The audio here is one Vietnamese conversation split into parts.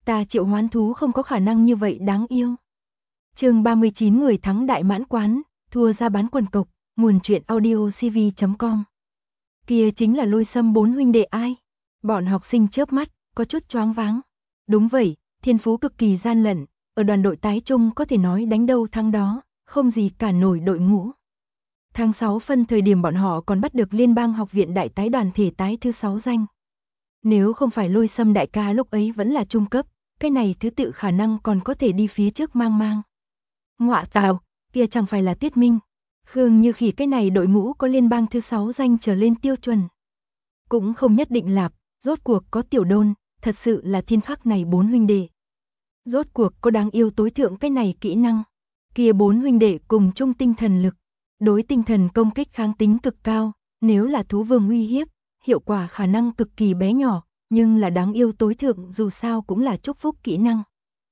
Ta triệu hoán thú không có khả năng như vậy đáng yêu. Chương 39 người thắng đại mãn quán, thua ra bán quần cộc, nguồn truyện audio cv.com. Kia chính là Lôi Sâm bốn huynh đệ ai? Bọn học sinh chớp mắt, có chút choáng váng. Đúng vậy, thiên phú cực kỳ gian lận, ở đoàn đội tái trung có thể nói đánh đâu thắng đó, không gì cả nổi đội ngũ. Tháng 6 phân thời điểm bọn họ còn bắt được Liên bang học viện đại tái đoàn thể tái thứ 6 danh. Nếu không phải Lôi Sâm đại ca lúc ấy vẫn là trung cấp, cái này thứ tự khả năng còn có thể đi phía trước mang mang. Ngọa tào, kia chẳng phải là Tuyết Minh. Khương Như Khỉ cái này đội ngũ có liên bang thứ 6 danh trở lên tiêu chuẩn. Cũng không nhất định lạp, rốt cuộc có Tiểu Đôn, thật sự là thiên khắc này bốn huynh đệ. Rốt cuộc có đáng yêu tối thượng cái này kỹ năng. Kia bốn huynh đệ cùng chung tinh thần lực, đối tinh thần công kích kháng tính cực cao, nếu là thú vương uy hiếp, hiệu quả khả năng cực kỳ bé nhỏ, nhưng là đáng yêu tối thượng dù sao cũng là chúc phúc kỹ năng.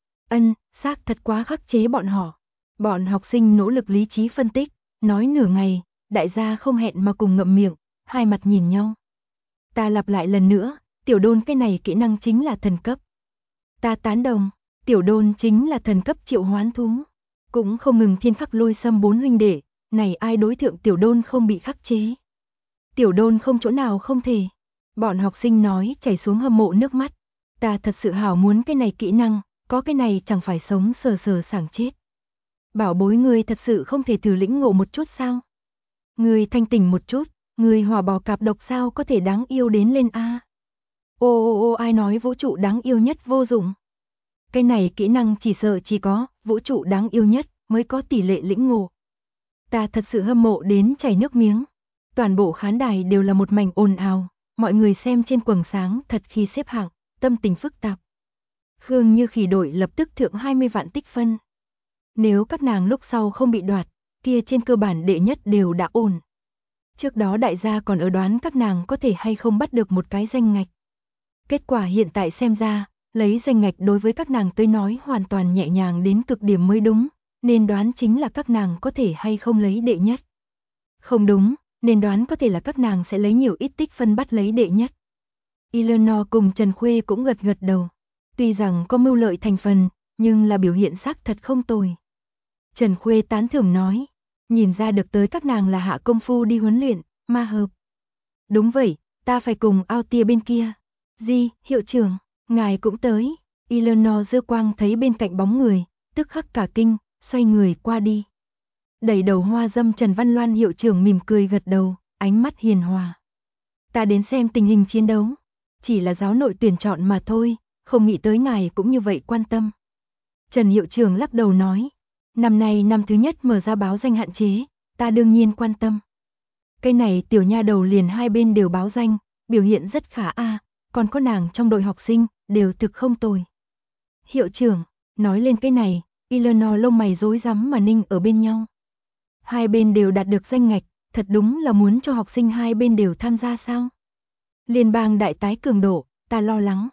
Xác thật quá khắc chế bọn họ. Bọn học sinh nỗ lực lý trí phân tích, nói nửa ngày, đại gia không hẹn mà cùng ngậm miệng, hai mặt nhìn nhau. Ta lặp lại lần nữa, Tiểu Đôn cái này kỹ năng chính là thần cấp. Ta tán đồng, Tiểu Đôn chính là thần cấp triệu hoán thú. Cũng không ngừng thiên khắc Lôi Sâm bốn huynh đệ, này ai đối thượng Tiểu Đôn không bị khắc chế. Tiểu Đôn không chỗ nào không thể. Bọn học sinh nói chảy xuống hâm mộ nước mắt. Ta thật sự hảo muốn cái này kỹ năng, có cái này chẳng phải sống sờ sờ sảng chết. Bảo bối ngươi thật sự không thể thử lĩnh ngộ một chút sao? Ngươi thanh tỉnh một chút, ngươi hỏa bò cạp độc sao có thể đáng yêu đến lên a? Ô ai nói vũ trụ đáng yêu nhất vô dụng? Cái này kỹ năng chỉ sợ chỉ có vũ trụ đáng yêu nhất mới có tỷ lệ lĩnh ngộ. Ta thật sự hâm mộ đến chảy nước miếng. Toàn bộ khán đài đều là một mảnh ồn ào, mọi người xem trên quầng sáng thật khi xếp hạng, tâm tình phức tạp. Khương Như Khỉ đội lập tức thượng 20 vạn tích phân. Nếu các nàng lúc sau không bị đoạt, kia trên cơ bản đệ nhất đều đã ổn. Trước đó đại gia còn ở đoán các nàng có thể hay không bắt được một cái danh ngạch. Kết quả hiện tại xem ra, lấy danh ngạch đối với các nàng tới nói hoàn toàn nhẹ nhàng đến cực điểm mới đúng, nên đoán chính là các nàng có thể hay không lấy đệ nhất. Không đúng, nên đoán có thể là các nàng sẽ lấy nhiều ít tích phân bắt lấy đệ nhất. Eleanor cùng Trần Khuê cũng gật gật đầu. Tuy rằng có mưu lợi thành phần, nhưng là biểu hiện xác thật không tồi. Trần Khuê tán thưởng nói, nhìn ra được tới các nàng là hạ công phu đi huấn luyện, ma hợp. Đúng vậy, ta phải cùng ao tia bên kia. Hiệu trưởng, ngài cũng tới. Eleanor giơ quang thấy bên cạnh bóng người, tức khắc cả kinh, xoay người qua đi. Đẩy đầu hoa dâm Trần Văn Loan hiệu trưởng mỉm cười gật đầu, ánh mắt hiền hòa. Ta đến xem tình hình chiến đấu, chỉ là giáo nội tuyển chọn mà thôi, không nghĩ tới ngài cũng như vậy quan tâm. Trần hiệu trưởng lắc đầu nói, năm nay năm thứ nhất mở ra báo danh hạn chế, ta đương nhiên quan tâm. Cái này tiểu nha đầu liền hai bên đều báo danh, biểu hiện rất khả còn có nàng trong đội học sinh, đều thực không tồi. Hiệu trưởng, nói lên cái này, Eleanor lông mày rối rắm mà ninh ở bên nhau. Hai bên đều đạt được danh ngạch, thật đúng là muốn cho học sinh hai bên đều tham gia sao? Liên bang đại tái cường độ, ta lo lắng.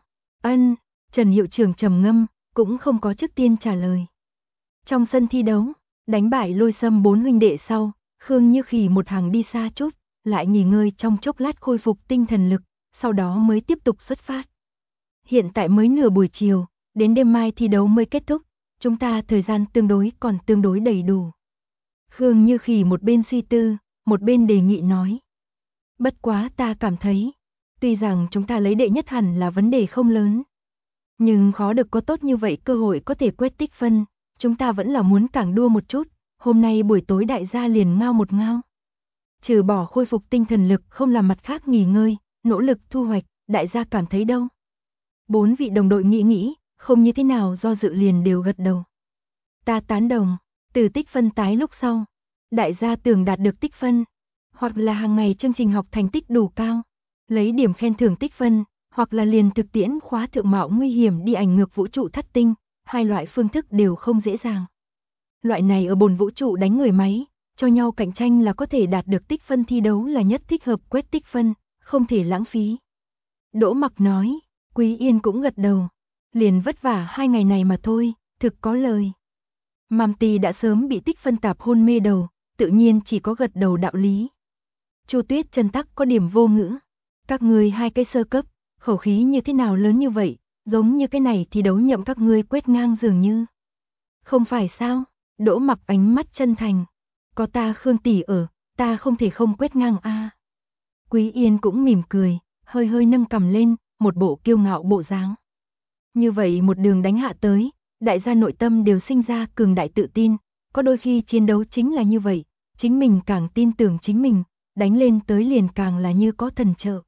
Trần hiệu trưởng trầm ngâm, cũng không có trước tiên trả lời. Trong sân thi đấu, đánh bại Lôi Sâm bốn huynh đệ sau, Khương Như Khỉ một hàng đi xa chút, lại nghỉ ngơi trong chốc lát khôi phục tinh thần lực, sau đó mới tiếp tục xuất phát. Hiện tại mới nửa buổi chiều, đến đêm mai thi đấu mới kết thúc, chúng ta thời gian còn tương đối đầy đủ. Khương Như Khỉ một bên suy tư, một bên đề nghị nói. Bất quá ta cảm thấy, tuy rằng chúng ta lấy đệ nhất hẳn là vấn đề không lớn, nhưng khó được có tốt như vậy cơ hội có thể quét tích phân, chúng ta vẫn là muốn càng đua một chút, hôm nay buổi tối đại gia liền ngao một ngao. Trừ bỏ khôi phục tinh thần lực không làm mặt khác nghỉ ngơi, nỗ lực thu hoạch, đại gia cảm thấy đâu. Bốn vị đồng đội nghĩ, không như thế nào do dự liền đều gật đầu. Ta tán đồng, từ tích phân tái lúc sau, đại gia tưởng đạt được tích phân, hoặc là hàng ngày chương trình học thành tích đủ cao, lấy điểm khen thưởng tích phân, hoặc là liền thực tiễn khóa thượng mạo nguy hiểm đi ảnh ngược vũ trụ thất tinh, hai loại phương thức đều không dễ dàng. Loại này ở bồn vũ trụ đánh người máy, cho nhau cạnh tranh là có thể đạt được tích phân thi đấu là nhất thích hợp quét tích phân, không thể lãng phí. Đỗ Mặc nói, Quý Yên cũng gật đầu, liền vất vả 2 ngày này mà thôi, thực có lời. Mam Tì đã sớm bị tích phân tạp hôn mê đầu, tự nhiên chỉ có gật đầu đạo lý. Chu Tuyết Chân Tắc có điểm vô ngữ, các người hai cái sơ cấp, khẩu khí như thế nào lớn như vậy, Giống như cái này thì đấu nhậm các ngươi quét ngang dường như. Không phải sao? Đỗ Mặc ánh mắt chân thành. Có ta Khương tỷ ở, ta không thể không quét ngang a. Quý Yên cũng mỉm cười, hơi hơi nâng cằm lên, một bộ kiêu ngạo bộ dáng. Như vậy một đường đánh hạ tới, đại gia nội tâm đều sinh ra cường đại tự tin, có đôi khi chiến đấu chính là như vậy, chính mình càng tin tưởng chính mình, đánh lên tới liền càng là như có thần trợ.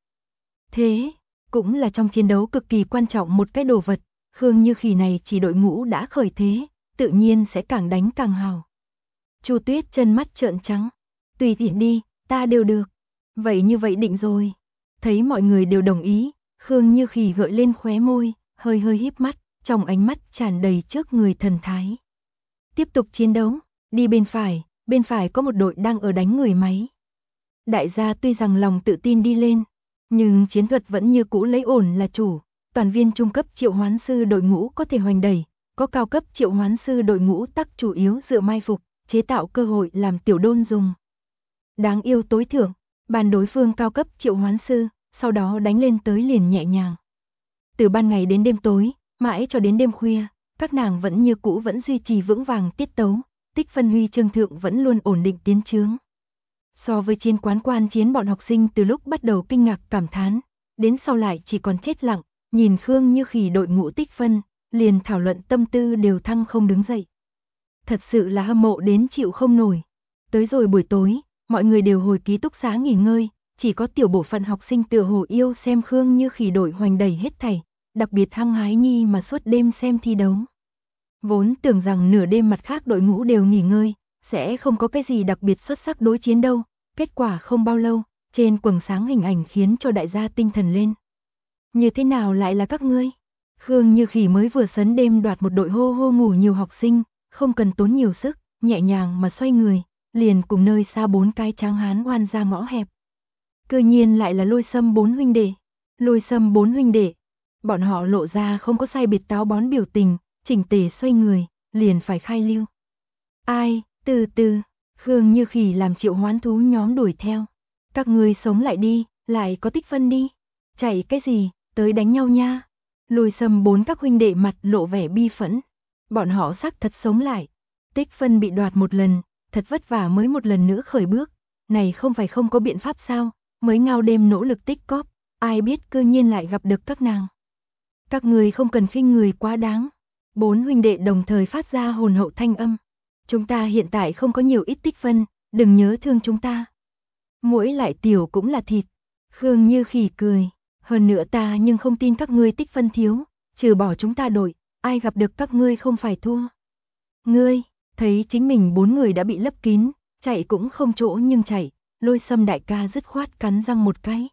Thế, cũng là trong chiến đấu cực kỳ quan trọng một cái đồ vật, Khương Như Khỉ này chỉ đội ngũ đã khởi thế, tự nhiên sẽ càng đánh càng hào. Chu Tuyết chân mắt trợn trắng, tùy tiện đi, ta đều được. Vậy như vậy định rồi. Thấy mọi người đều đồng ý, Khương Như Khỉ gợi lên khóe môi, hơi hơi híp mắt, trong ánh mắt tràn đầy trước người thần thái. Tiếp tục chiến đấu, đi bên phải có một đội đang ở đánh người máy. Đại gia tuy rằng lòng tự tin đi lên, nhưng chiến thuật vẫn như cũ lấy ổn là chủ, toàn viên trung cấp triệu hoán sư đội ngũ có thể hoành đẩy, có cao cấp triệu hoán sư đội ngũ tắc chủ yếu dựa mai phục, chế tạo cơ hội làm tiểu đôn dùng. Đáng yêu tối thượng, bàn đối phương cao cấp triệu hoán sư, sau đó đánh lên tới liền nhẹ nhàng. Từ ban ngày đến đêm tối, mãi cho đến đêm khuya, các nàng vẫn như cũ vẫn duy trì vững vàng tiết tấu, tích phân huy chương thượng vẫn luôn ổn định tiến chướng. So với chiến quán quan chiến bọn học sinh từ lúc bắt đầu kinh ngạc cảm thán, đến sau lại chỉ còn chết lặng, nhìn Khương Như Khỉ đội ngũ tích phân, liền thảo luận tâm tư đều thăng không đứng dậy. Thật sự là hâm mộ đến chịu không nổi. Tới rồi buổi tối, mọi người đều hồi ký túc xá nghỉ ngơi, chỉ có tiểu bộ phận học sinh tựa hồ yêu xem Khương Như Khỉ đội hoành đẩy hết thảy, đặc biệt hăng hái nhi mà suốt đêm xem thi đấu. Vốn tưởng rằng nửa đêm mặt khác đội ngũ đều nghỉ ngơi, sẽ không có cái gì đặc biệt xuất sắc đối chiến đâu, kết quả không bao lâu, trên quầng sáng hình ảnh khiến cho đại gia tinh thần lên. Như thế nào lại là các ngươi? Khương Như Khỉ mới vừa sấn đêm đoạt một đội hô hô ngủ nhiều học sinh, không cần tốn nhiều sức, nhẹ nhàng mà xoay người, liền cùng nơi xa 4 cái tráng hán oan ra ngõ hẹp. Cơ nhiên lại là Lôi Sâm 4 huynh đệ. Lôi Sâm 4 huynh đệ. Bọn họ lộ ra không có sai biệt táo bón biểu tình, chỉnh tề xoay người, liền phải khai lưu. Ai, từ từ, Khương Như Khỉ làm triệu hoán thú nhóm đuổi theo. Các ngươi sống lại đi, lại có tích phân đi. Chạy cái gì, tới đánh nhau nha. Lôi Sâm 4 các huynh đệ mặt lộ vẻ bi phẫn. Bọn họ xác thật sống lại. Tích phân bị đoạt một lần, thật vất vả mới một lần nữa khởi bước. Này không phải không có biện pháp sao, mới ngao đêm nỗ lực tích cóp, ai biết cơ nhiên lại gặp được các nàng. Các người không cần khinh người quá đáng. 4 huynh đệ đồng thời phát ra hồn hậu thanh âm. Chúng ta hiện tại không có nhiều ít tích phân, đừng nhớ thương chúng ta. Mỗi lại tiểu cũng là thịt. Khương Như Khỉ cười. Hơn nữa ta nhưng không tin các ngươi tích phân thiếu, trừ bỏ chúng ta đội, ai gặp được các ngươi không phải thua. Ngươi, thấy chính mình 4 người đã bị lấp kín, chạy cũng không chỗ nhưng chạy, Lôi Sâm đại ca dứt khoát cắn răng một cái.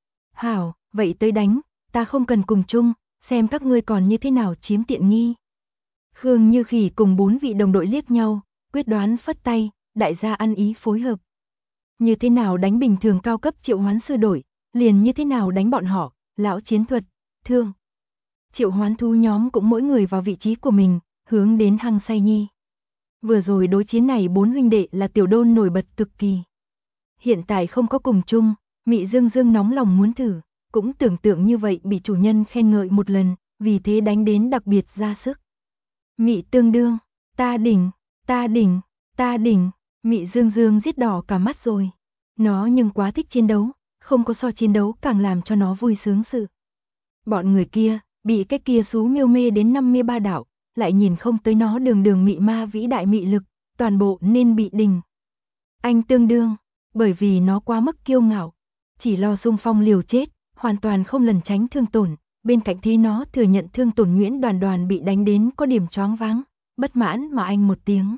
Hảo, vậy tới đánh, ta không cần cùng chung, xem các ngươi còn như thế nào chiếm tiện nghi. Khương Như Khỉ cùng 4 vị đồng đội liếc nhau, quyết đoán phất tay, đại gia ăn ý phối hợp. Như thế nào đánh bình thường cao cấp triệu hoán sư đội, liền như thế nào đánh bọn họ, lão chiến thuật, thương. Triệu hoán thú nhóm cũng mỗi người vào vị trí của mình, hướng đến hăng say nhi. Vừa rồi đối chiến này 4 huynh đệ là tiểu đôn nổi bật cực kỳ. Hiện tại không có cùng chung, Mị Dương Dương nóng lòng muốn thử, cũng tưởng tượng như vậy bị chủ nhân khen ngợi một lần, vì thế đánh đến đặc biệt ra sức. Mị tương đương, ta đỉnh, ta đỉnh, ta đỉnh, Mị Dương Dương giết đỏ cả mắt rồi. Nó nhưng quá thích chiến đấu, không có so chiến đấu càng làm cho nó vui sướng sự. Bọn người kia, bị cái kia xú miêu mê đến 53 đạo, lại nhìn không tới nó đường đường mị ma vĩ đại mị lực, toàn bộ nên bị đình. Anh tương đương, bởi vì nó quá mức kiêu ngạo, chỉ lo xung phong liều chết, hoàn toàn không lần tránh thương tổn, bên cạnh thế nó thừa nhận thương tổn Nguyễn Đoàn Đoàn bị đánh đến có điểm choáng váng, bất mãn mà anh một tiếng.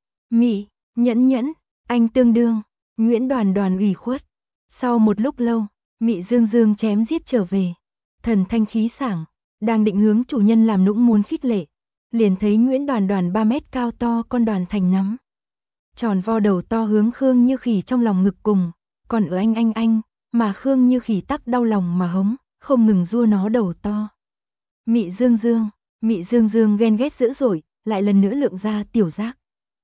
Mị, nhẫn nhẫn, anh tương đương, Nguyễn Đoàn Đoàn ủy khuất. Sau một lúc lâu, Mị Dương Dương chém giết trở về, thần thanh khí sảng, đang định hướng chủ nhân làm nũng muốn khích lệ, liền thấy Nguyễn Đoàn Đoàn 3 mét cao to con đoàn thành nắm. Tròn vo đầu to hướng Khương Như Khỉ trong lòng ngực cùng, còn ở anh, mà Khương Như Khỉ tắc đau lòng mà hống, không ngừng rua nó đầu to. Mị Dương Dương ghen ghét dữ dội, lại lần nữa lượng ra tiểu giác.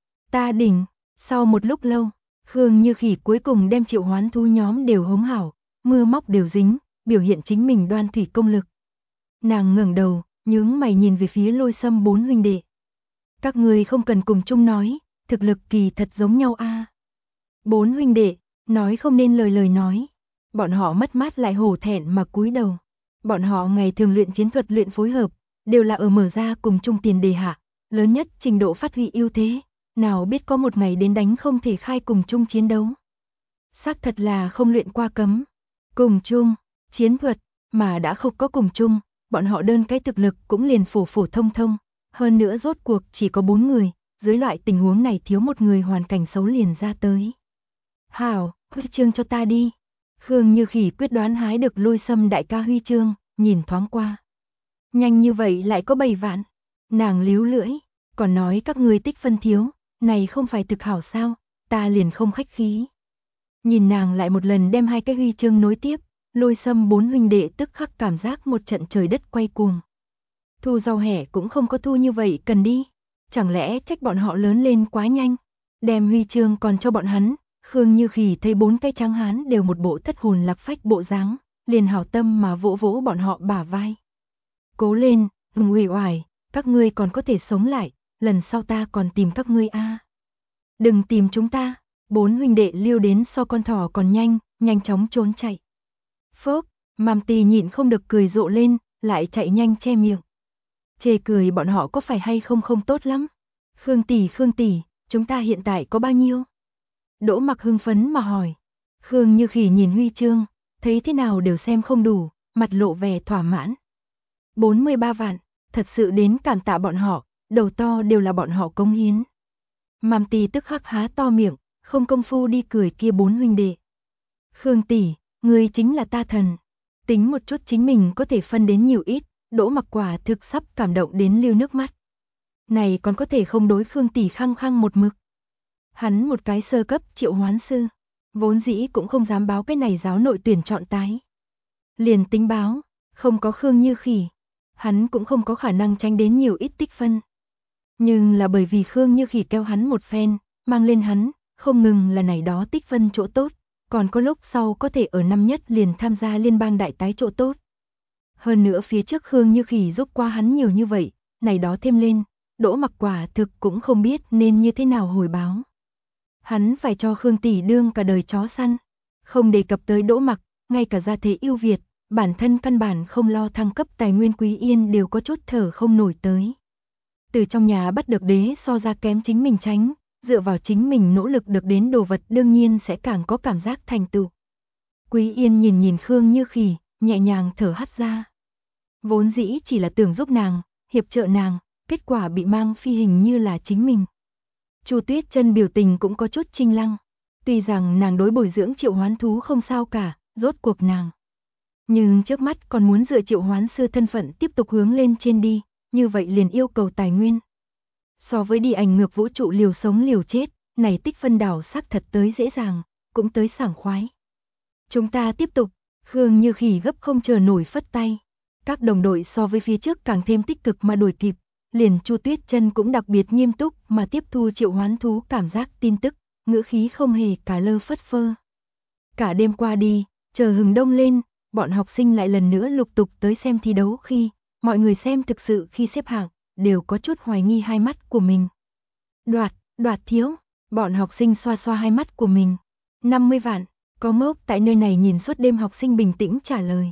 Ta đỉnh, sau một lúc lâu, Khương Như Khỉ cuối cùng đem triệu hoán thú nhóm đều hống hảo, mưa móc đều dính, biểu hiện chính mình đoan thủy công lực. Nàng ngẩng đầu, nhướng mày nhìn về phía Lôi Sâm bốn huynh đệ. Các ngươi không cần cùng chung nói, thực lực kỳ thật giống nhau a. Bốn huynh đệ, nói không nên lời nói. Bọn họ mất mát lại hổ thẹn mà cúi đầu. Bọn họ ngày thường luyện chiến thuật luyện phối hợp, đều là ở mở ra cùng chung tiền đề hạ, lớn nhất trình độ phát huy ưu thế, nào biết có một ngày đến đánh không thể khai cùng chung chiến đấu. Xác thật là không luyện qua cấm. Cùng chung, chiến thuật, mà đã không có cùng chung, bọn họ đơn cái thực lực cũng liền phổ phổ thông thông. Hơn nữa rốt cuộc chỉ có 4 người, dưới loại tình huống này thiếu một người hoàn cảnh xấu liền ra tới. Hảo, huy chương cho ta đi. Khương Như Khỉ quyết đoán hái được Lôi Sâm đại ca huy chương, nhìn thoáng qua. Nhanh như vậy lại có 7 vạn. Nàng líu lưỡi, còn nói các ngươi tích phân thiếu, này không phải thực hảo sao, ta liền không khách khí. Nhìn nàng lại một lần đem 2 cái huy chương nối tiếp, Lôi Sâm 4 huynh đệ tức khắc cảm giác một trận trời đất quay cuồng. Thu rau hẻ cũng không có thu như vậy cần đi. Chẳng lẽ trách bọn họ lớn lên quá nhanh, đem huy chương còn cho bọn hắn. Khương Như Khỉ thấy 4 cái tráng hán đều một bộ thất hồn lạc phách bộ dáng, liền hảo tâm mà vỗ vỗ bọn họ bả vai. Cố lên, đừng uể oải, các ngươi còn có thể sống lại, lần sau ta còn tìm các ngươi a. Đừng tìm chúng ta. 4 huynh đệ liêu đến so con thỏ còn nhanh, nhanh chóng trốn chạy. Phốc, Mam Tì nhịn không được cười rộ lên, lại chạy nhanh che miệng. Chê cười bọn họ có phải hay không không tốt lắm. Khương tỷ, chúng ta hiện tại có bao nhiêu? Đỗ Mặc hưng phấn mà hỏi. Khương Như Khỉ nhìn huy chương, thấy thế nào đều xem không đủ, mặt lộ vẻ thỏa mãn. 43 vạn, thật sự đến cảm tạ bọn họ, đầu to đều là bọn họ cống hiến. Mam Tì tức khắc há to miệng, không công phu đi cười kia 4 huynh đệ. Khương tỷ, ngươi chính là ta thần. Tính một chút chính mình có thể phân đến nhiều ít, Đỗ Mặc quả thực sắp cảm động đến lưu nước mắt. Này còn có thể không đối Khương tỷ khăng khăng một mực. Hắn một cái sơ cấp triệu hoán sư, vốn dĩ cũng không dám báo cái này giáo nội tuyển chọn tái. Liền tính báo, không có Khương Như Khỉ, hắn cũng không có khả năng tranh đến nhiều ít tích phân. Nhưng là bởi vì Khương Như Khỉ kêu hắn một phen, mang lên hắn, không ngừng là này đó tích phân chỗ tốt, còn có lúc sau có thể ở năm nhất liền tham gia liên bang đại tái chỗ tốt. Hơn nữa phía trước Khương Như Khỉ giúp qua hắn nhiều như vậy, này đó thêm lên, Đỗ Mặc quả thực cũng không biết nên như thế nào hồi báo. Hắn phải cho Khương tỷ đương cả đời chó săn, không đề cập tới Đỗ Mặc, ngay cả gia thế ưu việt, bản thân căn bản không lo thăng cấp tài nguyên Quý Yên đều có chút thở không nổi tới. Từ trong nhà bắt được đế so ra kém chính mình tránh, dựa vào chính mình nỗ lực được đến đồ vật đương nhiên sẽ càng có cảm giác thành tựu. Quý Yên nhìn Khương Như Khỉ, nhẹ nhàng thở hắt ra. Vốn dĩ chỉ là tưởng giúp nàng, hiệp trợ nàng, kết quả bị mang phi hình như là chính mình. Chu Tuyết Chân biểu tình cũng có chút chinh lăng. Tuy rằng nàng đối bồi dưỡng triệu hoán thú không sao cả, rốt cuộc nàng. Nhưng trước mắt còn muốn dựa triệu hoán sư thân phận tiếp tục hướng lên trên đi, như vậy liền yêu cầu tài nguyên. So với đi ảnh ngược vũ trụ liều sống liều chết, này tích phân đảo xác thật tới dễ dàng, cũng tới sảng khoái. Chúng ta tiếp tục, Khương Như Khỉ gấp không chờ nổi phất tay. Các đồng đội so với phía trước càng thêm tích cực mà đuổi kịp, liền Chu Tuyết Chân cũng đặc biệt nghiêm túc mà tiếp thu triệu hoán thú cảm giác tin tức, ngữ khí không hề cả lơ phất phơ. Cả đêm qua đi, chờ hừng đông lên, bọn học sinh lại lần nữa lục tục tới xem thi đấu khi, mọi người xem thực sự khi xếp hạng, đều có chút hoài nghi hai mắt của mình. Đoạt thiếu, bọn học sinh xoa xoa hai mắt của mình. 50 vạn, có mốc tại nơi này nhìn suốt đêm học sinh bình tĩnh trả lời.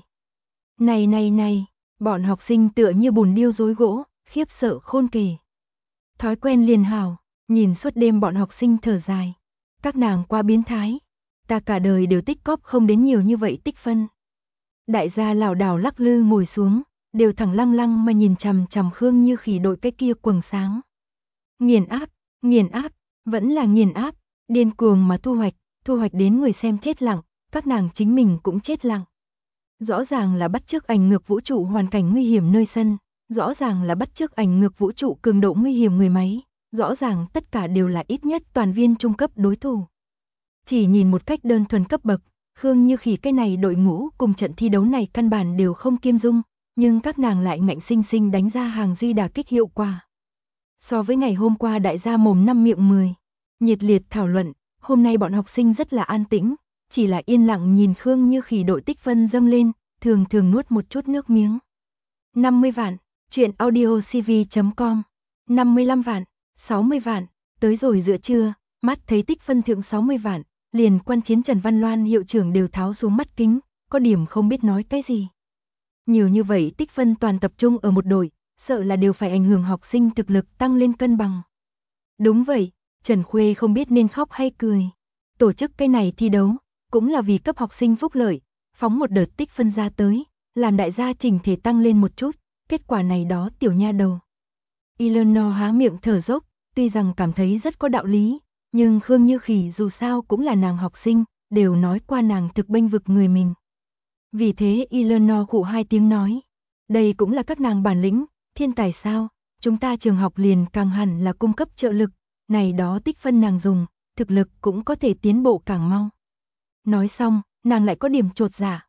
Này, bọn học sinh tựa như bùn điêu rối gỗ, khiếp sợ khôn kể. Thói quen liền hảo, nhìn suốt đêm bọn học sinh thở dài. Các nàng quá biến thái, ta cả đời đều tích cóp không đến nhiều như vậy tích phân. Đại gia lảo đảo lắc lư ngồi xuống, đều thẳng lăng lăng mà nhìn chằm chằm Khương Như Khỉ đội cái kia quầng sáng. Nghiền áp, vẫn là nghiền áp, điên cuồng mà thu hoạch đến người xem chết lặng, các nàng chính mình cũng chết lặng. Rõ ràng là bắt chước ảnh ngược vũ trụ hoàn cảnh nguy hiểm nơi sân, rõ ràng là bắt chước ảnh ngược vũ trụ cường độ nguy hiểm người máy, rõ ràng tất cả đều là ít nhất toàn viên trung cấp đối thủ. Chỉ nhìn một cách đơn thuần cấp bậc, Khương Như Khỉ cái này đội ngũ cùng trận thi đấu này căn bản đều không kiêm dung, nhưng các nàng lại ngạnh sinh sinh đánh ra hàng duy đả kích hiệu quả. So với ngày hôm qua đại gia mồm năm miệng 10, nhiệt liệt thảo luận, hôm nay bọn học sinh rất là an tĩnh, chỉ là yên lặng nhìn Khương Như Khỉ đội tích phân dâng lên, thường nuốt một chút nước miếng. 50 vạn, Chuyện audio CV.com 55 vạn, 60 vạn, tới rồi giữa trưa, mắt thấy tích phân thượng 60 vạn, liền quan chiến Trần Văn Loan hiệu trưởng đều tháo xuống mắt kính, có điểm không biết nói cái gì. Nhiều như vậy tích phân toàn tập trung ở một đội, sợ là đều phải ảnh hưởng học sinh thực lực tăng lên cân bằng. Đúng vậy, Trần Khuê không biết nên khóc hay cười. Tổ chức cái này thi đấu, cũng là vì cấp học sinh phúc lợi, phóng một đợt tích phân ra tới, làm đại gia trình thể tăng lên một chút, kết quả này đó tiểu nha đầu. Eleanor há miệng thở dốc, tuy rằng cảm thấy rất có đạo lý, nhưng Khương Như Khỉ dù sao cũng là nàng học sinh, đều nói qua nàng thực bênh vực người mình. Vì thế Eleanor khụ hai tiếng nói, đây cũng là các nàng bản lĩnh, thiên tài sao, chúng ta trường học liền càng hẳn là cung cấp trợ lực, này đó tích phân nàng dùng, thực lực cũng có thể tiến bộ càng mau. Nói xong, nàng lại có điểm chột dạ,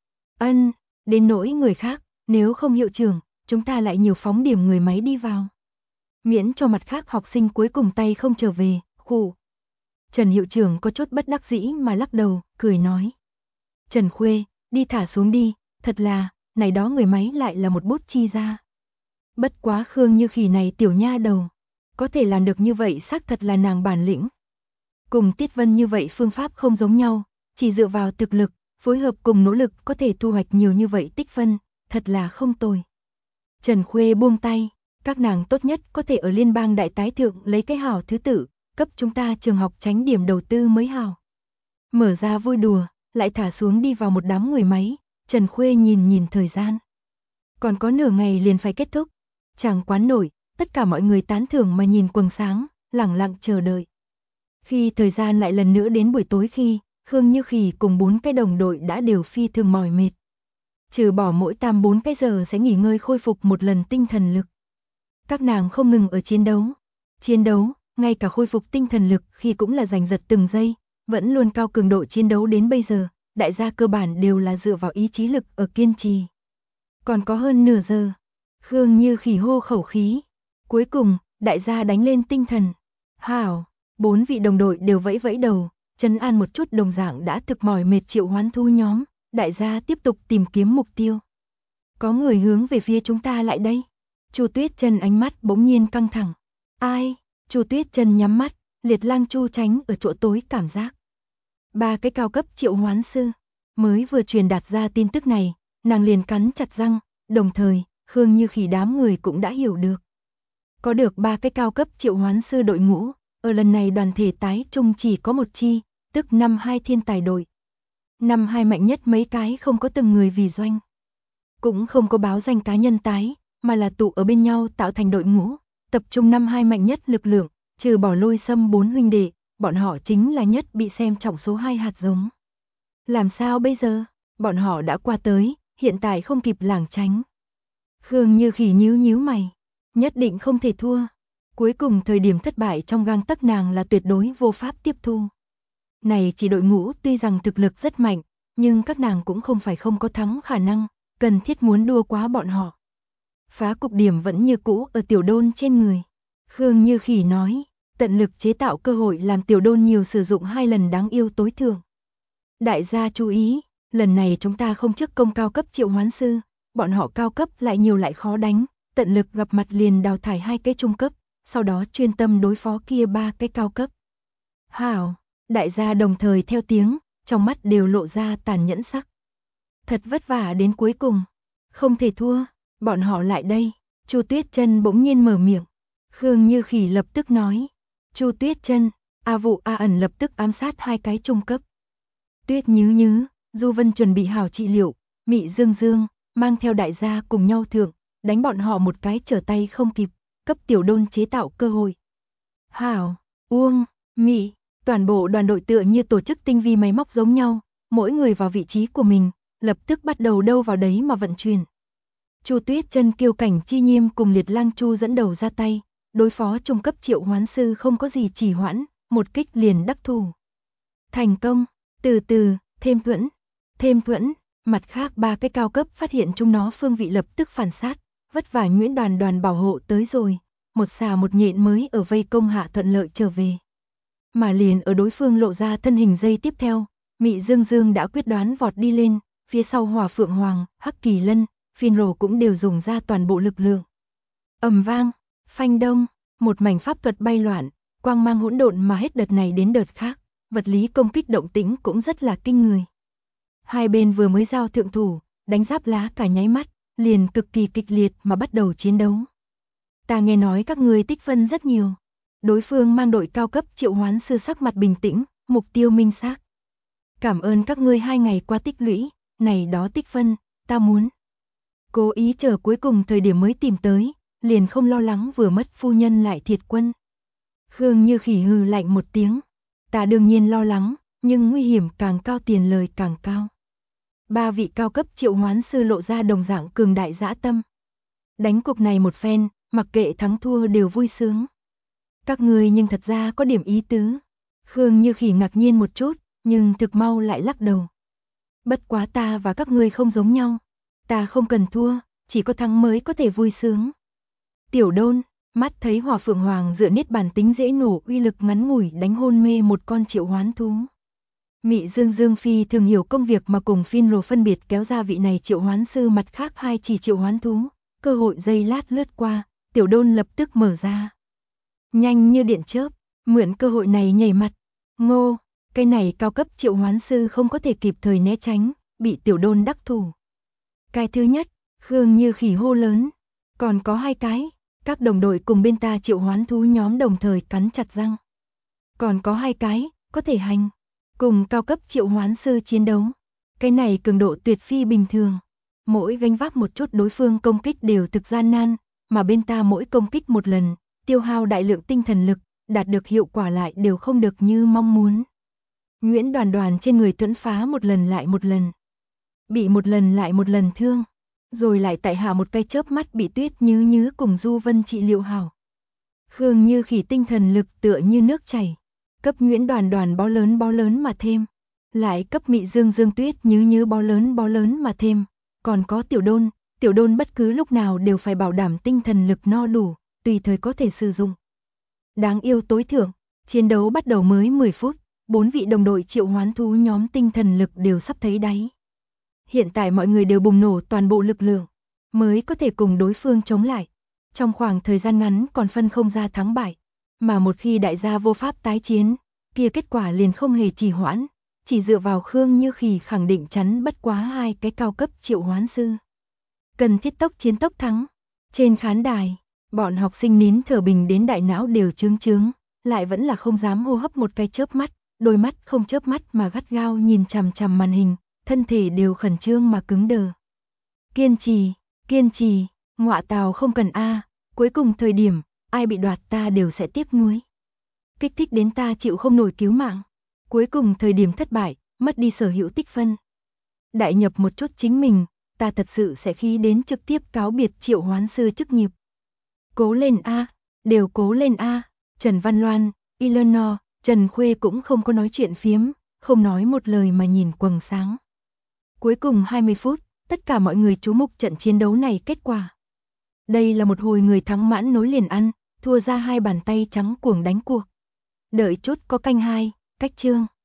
đến nỗi người khác, nếu không hiệu trưởng, chúng ta lại nhiều phóng điểm người máy đi vào. Miễn cho mặt khác học sinh cuối cùng tay không trở về, khụ. Trần hiệu trưởng có chút bất đắc dĩ mà lắc đầu, cười nói. Trần Khuê, đi thả xuống đi, thật là, này đó người máy lại là một bút chi ra. Bất quá Khương Như Khỉ này tiểu nha đầu, có thể làm được như vậy xác thật là nàng bản lĩnh. Cùng Tiết Vân như vậy phương pháp không giống nhau, chỉ dựa vào thực lực, phối hợp cùng nỗ lực có thể thu hoạch nhiều như vậy tích phân, thật là không tồi. Trần Khuê buông tay, các nàng tốt nhất có thể ở liên bang đại tái thượng lấy cái hảo thứ tự, cấp chúng ta trường học tránh điểm đầu tư mới hảo. Mở ra vui đùa, lại thả xuống đi vào một đám người máy, Trần Khuê nhìn thời gian. Còn có nửa ngày liền phải kết thúc, chẳng quán nổi, tất cả mọi người tán thưởng mà nhìn quầng sáng, lẳng lặng chờ đợi. Khi thời gian lại lần nữa đến buổi tối khi, Khương Như Khỉ cùng 4 cái đồng đội đã đều phi thường mỏi mệt. Trừ bỏ mỗi 4 cái giờ sẽ nghỉ ngơi khôi phục một lần tinh thần lực. Các nàng không ngừng ở chiến đấu, ngay cả khôi phục tinh thần lực khi cũng là giành giật từng giây, vẫn luôn cao cường độ chiến đấu đến bây giờ, đại gia cơ bản đều là dựa vào ý chí lực ở kiên trì. Còn có hơn nửa giờ, Khương Như Khỉ hô khẩu khí. Cuối cùng, đại gia đánh lên tinh thần. Hảo, 4 vị đồng đội đều vẫy vẫy đầu, trấn an một chút đồng dạng đã thực mỏi mệt Triệu Hoán Thu nhóm, đại gia tiếp tục tìm kiếm mục tiêu. Có người hướng về phía chúng ta lại đây. Chu Tuyết Trần ánh mắt bỗng nhiên căng thẳng. Ai? Chu Tuyết Trần nhắm mắt, Liệt Lang Chu tránh ở chỗ tối cảm giác. 3 cái cao cấp triệu hoán sư. Mới vừa truyền đạt ra tin tức này, nàng liền cắn chặt răng, đồng thời, Khương Như Khỉ đám người cũng đã hiểu được. Có được 3 cái cao cấp triệu hoán sư đội ngũ, ở lần này đoàn thể tái chung chỉ có một chi, tức 52 thiên tài đội. 52 mạnh nhất mấy cái không có từng người vì doanh. Cũng không có báo danh cá nhân tái, mà là tụ ở bên nhau tạo thành đội ngũ, tập trung 52 mạnh nhất lực lượng, trừ bỏ Lôi Sâm 4 huynh đệ, bọn họ chính là nhất bị xem trọng số 2 hạt giống. Làm sao bây giờ? Bọn họ đã qua tới, hiện tại không kịp lảng tránh. Khương Như Khỉ nhíu mày, nhất định không thể thua. Cuối cùng thời điểm thất bại trong gang tấc nàng là tuyệt đối vô pháp tiếp thu. Này chỉ đội ngũ tuy rằng thực lực rất mạnh, nhưng các nàng cũng không phải không có thắng khả năng, cần thiết muốn đua quá bọn họ. Phá cục điểm vẫn như cũ ở Tiểu Đôn trên người. Khương Như Khỉ nói, tận lực chế tạo cơ hội làm Tiểu Đôn nhiều sử dụng 2 lần đáng yêu tối thượng. Đại gia chú ý, lần này chúng ta không chức công cao cấp triệu hoán sư, bọn họ cao cấp lại nhiều lại khó đánh, tận lực gặp mặt liền đào thải 2 cái trung cấp, sau đó chuyên tâm đối phó kia 3 cái cao cấp. Hảo, đại gia đồng thời theo tiếng, trong mắt đều lộ ra tàn nhẫn sắc. Thật vất vả đến cuối cùng, không thể thua, bọn họ lại đây. Chu Tuyết Trân bỗng nhiên mở miệng. Khương Như Khỉ lập tức nói. Chu Tuyết Trân, A Vụ A Ẩn lập tức ám sát 2 cái trung cấp. Tuyết Nhứ, Du Vân chuẩn bị hảo trị liệu, Mị Dương, mang theo đại gia cùng nhau thượng, đánh bọn họ một cái trở tay không kịp, cấp Tiểu Đôn chế tạo cơ hội. Hảo, Uông, Mị, toàn bộ đoàn đội tựa như tổ chức tinh vi máy móc giống nhau, mỗi người vào vị trí của mình, lập tức bắt đầu đâu vào đấy mà vận chuyển. Chu Tuyết Trân Kiêu Cảnh Chi Nhiêm cùng Liệt Lang Chu dẫn đầu ra tay, đối phó trung cấp triệu hoán sư không có gì trì hoãn, một kích liền đắc thủ. Thành công, từ từ, thêm thuẫn, mặt khác 3 cái cao cấp phát hiện chúng nó phương vị lập tức phản sát, vất vả Nguyễn Đoàn bảo hộ tới rồi, một xà một nhện mới ở vây công hạ thuận lợi trở về. Mà liền ở đối phương lộ ra thân hình giây tiếp theo, Mị Dương đã quyết đoán vọt đi lên, phía sau Hỏa Phượng Hoàng, Hắc Kỳ Lân, Phin Rồ cũng đều dùng ra toàn bộ lực lượng. Ầm vang, phanh đông, một mảnh pháp thuật bay loạn, quang mang hỗn độn mà hết đợt này đến đợt khác, vật lý công kích động tĩnh cũng rất là kinh người. Hai bên vừa mới giao thượng thủ, đánh giáp lá cả nháy mắt, liền cực kỳ kịch liệt mà bắt đầu chiến đấu. Ta nghe nói các ngươi tích phân rất nhiều. Đối phương mang đội cao cấp triệu hoán sư sắc mặt bình tĩnh, mục tiêu minh xác. Cảm ơn các ngươi 2 ngày qua tích lũy, này đó tích phân, ta muốn. Cố ý chờ cuối cùng thời điểm mới tìm tới, liền không lo lắng vừa mất phu nhân lại thiệt quân. Khương Như Khỉ hừ lạnh một tiếng. Ta đương nhiên lo lắng, nhưng nguy hiểm càng cao tiền lời càng cao. 3 vị cao cấp triệu hoán sư lộ ra đồng dạng cường đại dã tâm. Đánh cuộc này một phen, mặc kệ thắng thua đều vui sướng. Các ngươi nhưng thật ra có điểm ý tứ. Khương Như Khỉ ngạc nhiên một chút, nhưng thực mau lại lắc đầu. Bất quá ta và các ngươi không giống nhau. Ta không cần thua, chỉ có thắng mới có thể vui sướng. Tiểu Đôn, mắt thấy Hỏa Phượng Hoàng dựa niết bàn tính dễ nổ uy lực ngắn ngủi đánh hôn mê một con triệu hoán thú. Mị Dương Dương Phi thường hiểu công việc mà cùng Finro phân biệt kéo ra vị này triệu hoán sư mặt khác 2 chỉ triệu hoán thú. Cơ hội giây lát lướt qua, Tiểu Đôn lập tức mở ra. Nhanh như điện chớp, mượn cơ hội này nhảy mặt. Ngô, cái này cao cấp triệu hoán sư không có thể kịp thời né tránh, bị Tiểu Đôn đắc thủ. Cái thứ nhất, Khương Như Khỉ hô lớn. Còn có 2 cái, các đồng đội cùng bên ta triệu hoán thú nhóm đồng thời cắn chặt răng. Còn có 2 cái, có thể hành. Cùng cao cấp triệu hoán sư chiến đấu. Cái này cường độ tuyệt phi bình thường. Mỗi gánh vác một chút đối phương công kích đều thực gian nan, mà bên ta mỗi công kích một lần, tiêu hao đại lượng tinh thần lực, đạt được hiệu quả lại đều không được như mong muốn. Nguyễn Đoàn Đoàn trên người tuẫn phá một lần lại một lần. Bị một lần lại một lần thương, rồi lại tại hạ một cái chớp mắt bị Tuyết Nhứ Nhứ cùng Du Vân trị liệu hảo. Khương Như Khỉ tinh thần lực tựa như nước chảy, cấp Nguyễn Đoàn Đoàn bó lớn mà thêm, lại cấp Mị Dương Dương Tuyết Nhứ Nhứ bó lớn mà thêm, còn có Tiểu Đôn bất cứ lúc nào đều phải bảo đảm tinh thần lực no đủ, tùy thời có thể sử dụng. Đáng yêu tối thượng, chiến đấu bắt đầu mới 10 phút, 4 vị đồng đội triệu hoán thú nhóm tinh thần lực đều sắp thấy đáy. Hiện tại mọi người đều bùng nổ toàn bộ lực lượng, mới có thể cùng đối phương chống lại. Trong khoảng thời gian ngắn còn phân không ra thắng bại, mà một khi đại gia vô pháp tái chiến, kia kết quả liền không hề trì hoãn, chỉ dựa vào Khương Như Khỉ khẳng định chắn bất quá 2 cái cao cấp triệu hoán sư. Cần thiết tốc chiến tốc thắng. Trên khán đài, bọn học sinh nín thở bình đến đại não đều trướng, lại vẫn là không dám hô hấp một cái chớp mắt, đôi mắt không chớp mắt mà gắt gao nhìn chằm chằm màn hình, thân thể đều khẩn trương mà cứng đờ. Kiên trì, ngọa tào không cần a, cuối cùng thời điểm, ai bị đoạt ta đều sẽ tiếc nuối. Kích thích đến ta chịu không nổi cứu mạng. Cuối cùng thời điểm thất bại, mất đi sở hữu tích phân. Đại nhập một chút chính mình, ta thật sự sẽ khí đến trực tiếp cáo biệt triệu hoán sư chức nghiệp. Cố lên a, đều cố lên a. Trần Văn Loan, Eleanor, Trần Khuê cũng không có nói chuyện phiếm, không nói một lời mà nhìn quầng sáng. Cuối cùng 20 phút, tất cả mọi người chú mục trận chiến đấu này kết quả. Đây là một hồi người thắng mãn nối liền ăn, thua ra 2 bàn tay trắng cuồng đánh cuộc. Đợi chút có canh 2, cách chương.